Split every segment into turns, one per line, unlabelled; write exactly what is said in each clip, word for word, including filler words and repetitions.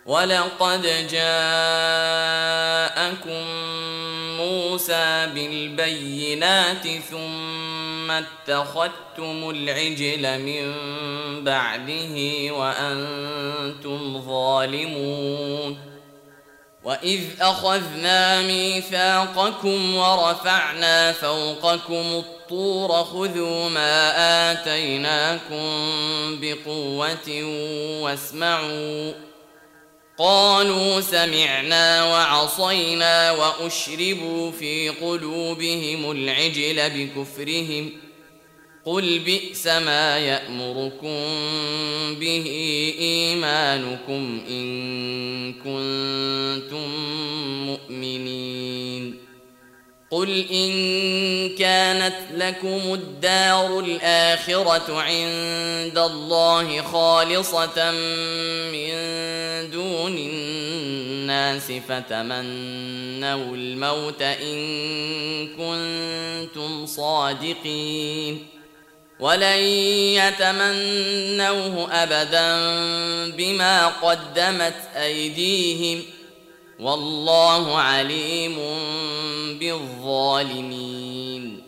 ولقد جاءكم موسى بالبينات ثم اتخذتم العجل من بعده وأنتم ظالمون. وإذ أخذنا ميثاقكم ورفعنا فوقكم الطور خذوا ما آتيناكم بقوة واسمعوا. قالوا سمعنا وعصينا وأشربوا في قلوبهم العجل بكفرهم. قل بئس ما يأمركم به إيمانكم إن كنتم مؤمنين. قل إن كانت لكم الدار الآخرة عند الله خالصة من دون الناس فتمنوا الموت إن كنتم صادقين ولن يتمنوه أبدا بما قدمت أيديهم والله عليم بالظالمين.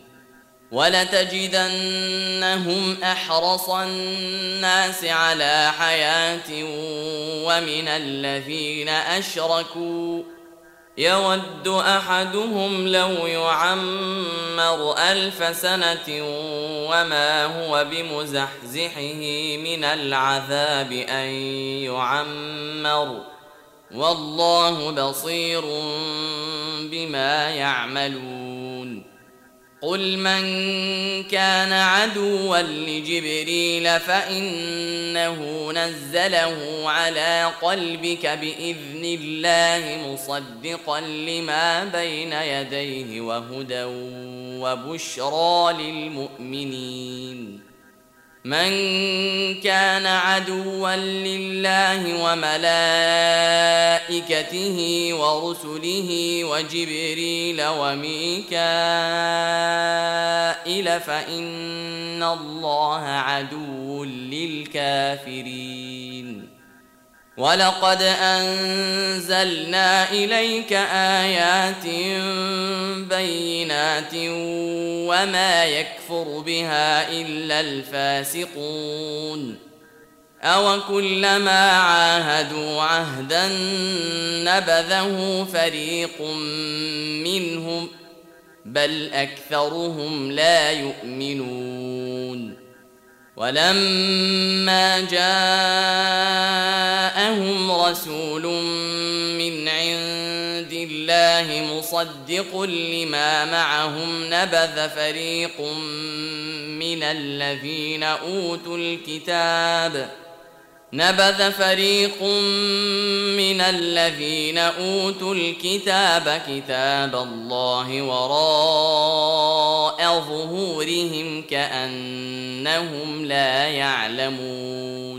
ولتجدنهم أحرص الناس على حياة ومن الذين أشركوا يود أحدهم لو يعمر ألف سنة وما هو بمزحزحه من العذاب أن يعمر والله بصير بما يعملون. قل من كان عدوا لجبريل فإنه نزله على قلبك بإذن الله مصدقا لما بين يديه وهدى وبشرى للمؤمنين. من كان عدوا لله وملائكته ورسله وجبريل وميكائيل فإن الله عدو للكافرين. ولقد أنزلنا إليك آيات بينات وما يكفر بها إلا الفاسقون. أو كلما عاهدوا عهدا نبذه فريق منهم بل أكثرهم لا يؤمنون. ولما جاءهم رسول من عند الله مصدق لما معهم نبذ فريق من الذين أوتوا الكتاب نبذ فريق من الذين أوتوا الكتاب كتاب الله وراء ظهورهم كأنهم لا يعلمون.